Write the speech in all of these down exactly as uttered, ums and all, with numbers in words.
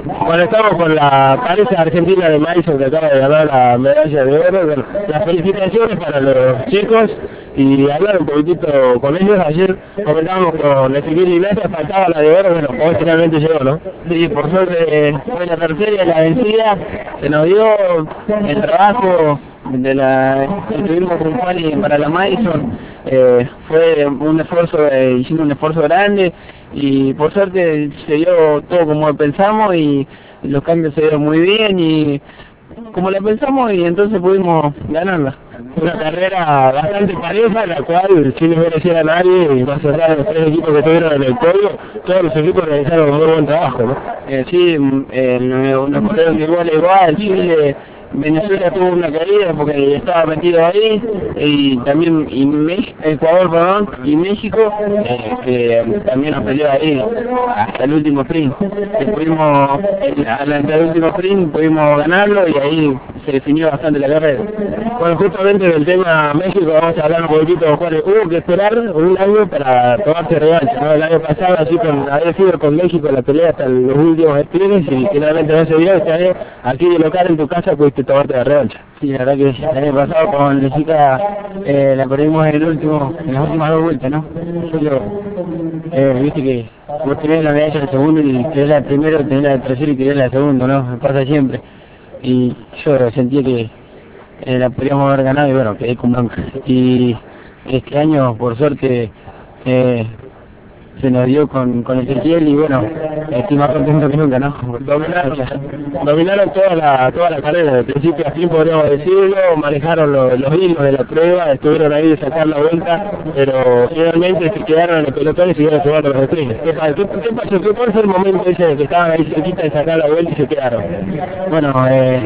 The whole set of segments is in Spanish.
Bueno, estamos con la pareja argentina de Madison que acaba de ganar la medalla de oro. Bueno, las felicitaciones para los chicos y hablar un poquitito con ellos. Ayer comentábamos con Ezequiel Iglesias, faltaba la de oro, bueno, hoy finalmente llegó, ¿no? Sí, por suerte eh, fue la tercera y la vencida, se nos dio el trabajo de la que tuvimos con Juan y para la Madison, eh, fue un esfuerzo, eh, hicimos un esfuerzo grande y por suerte se dio todo como pensamos y los cambios se dieron muy bien y como la pensamos y entonces pudimos ganarla. Una carrera bastante pareja, la cual sin desmerecer a nadie, y más allá de los tres equipos que estuvieron en el podio, todos los equipos realizaron un muy buen trabajo, ¿no? Eh, sí, eh, nos corrieron de igual a igual, Chile, Venezuela tuvo una caída porque estaba metido ahí, y también y México, Ecuador, perdón, y México, eh, que también nos peleó ahí hasta el último sprint. Que pudimos, hasta el último sprint pudimos ganarlo y ahí se definió bastante la carrera. Bueno, justamente del tema México vamos a hablar un poquitito, Juan. Hubo que esperar un año para tomarse revancha, ¿no? El año pasado así con, había sido con México la pelea hasta los últimos sprints y finalmente no se dio. Este año aquí de local en tu casa pudiste tomarte la revancha. Sí, la verdad que el año pasado con Jessica eh, la perdimos en el último, en las últimas dos vueltas, ¿no? Yo, eh, viste que vos tenés la medalla del segundo y querés la del primero, tenés la del tercero y querés la del segundo, ¿no? Me pasa siempre. Y yo sentía que eh, la podríamos haber ganado y bueno, quedé con bronca. Y este año, por suerte, eh, se nos dio con, con Ezequiel y bueno, estoy más contento que nunca, ¿no? Dominaron, dominaron toda la toda la carrera, de principio a fin podríamos decirlo, manejaron lo, los hilos de la prueba, estuvieron ahí de sacar la vuelta, pero finalmente se quedaron en el pelotón y siguieron llevando los sprints. ¿Qué, qué, ¿Qué pasó? ¿Qué fue el momento ese de que estaban ahí cerquita de sacar la vuelta y se quedaron? Bueno, eh,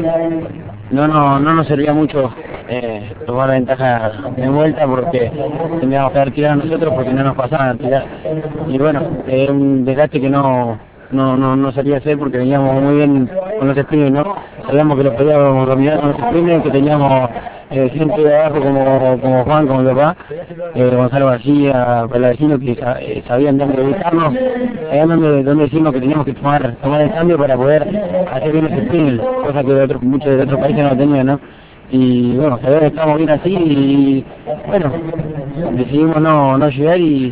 no, no, no nos servía mucho eh, tomar ventaja de vuelta porque teníamos que haber tirado nosotros porque no nos pasaban a tirar. Y bueno, era un desgaste que no no no no salía a hacer porque veníamos muy bien con los sprints, ¿no? Sabíamos que los podíamos dominar con los sprints, que teníamos eh, gente de abajo como, como Juan, como mi papá, eh, Gonzalo García, Paladino, que eh, sabían dónde ubicarnos, sabían dónde, dónde decirnos que teníamos que tomar, tomar el cambio para poder hacer bien los sprints, cosa que de otros, muchos de otros países no tenían, ¿no? Y bueno, sabíamos que estábamos bien así y bueno, decidimos no, no llegar y,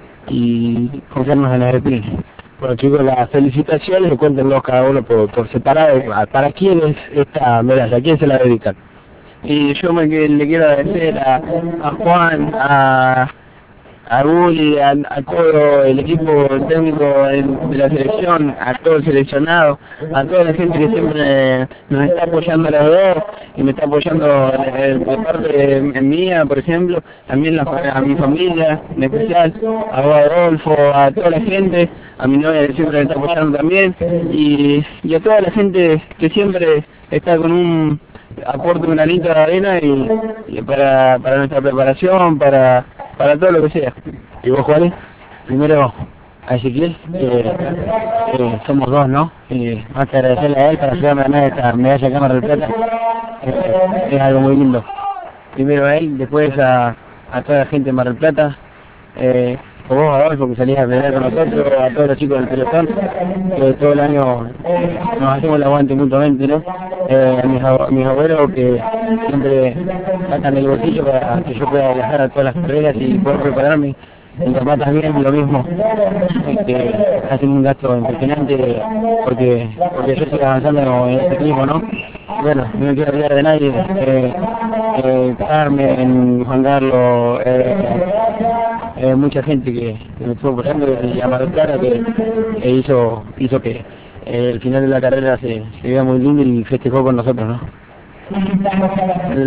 y confiarnos en los sprints. Bueno chicos, las felicitaciones y cuéntenos cada uno por, por separado, ¿para quién es esta medalla? ¿A quién se la dedican? Y yo me, le quiero agradecer a, a Juan, a, a Gulli, a, a todo el equipo técnico de la selección, a todo el seleccionado, a toda la gente que siempre nos está apoyando a los dos y me está apoyando de, de parte mía, por ejemplo, también la, a mi familia en especial, a Adolfo, a toda la gente, a mi novia que siempre me está apoyando también y, y a toda la gente que siempre está con un aporte, una granito de arena y, y para, para nuestra preparación, para, para todo lo que sea. ¿Y vos, Juan? Primero a Ezequiel, eh, eh, somos dos, ¿no? Y más que agradecerle a él para ayudarme a ganar esta medalla de Cámara del Plata, eh, es algo muy lindo. Primero a él, después a, a toda la gente de Mar del Plata, eh, a vos, Adolfo, que salís a pelear con nosotros, a todos los chicos del pelotón, que todo el año nos hacemos el aguante mutuamente, ¿no? Eh, a, mis, a mis abuelos que siempre sacan el bolsillo para que yo pueda viajar a todas las carreras y poder prepararme. Mi papá también lo mismo, este, hacen un gasto impresionante porque porque yo sigo avanzando en este equipo, ¿no? Bueno, no me quiero olvidar de nadie, eh, eh, Carmen, Juan Carlos, eh, eh, mucha gente que, que me estuvo apoyando y Amado Clara que, que hizo hizo que eh, el final de la carrera se, se vea muy lindo y festejó con nosotros, ¿no?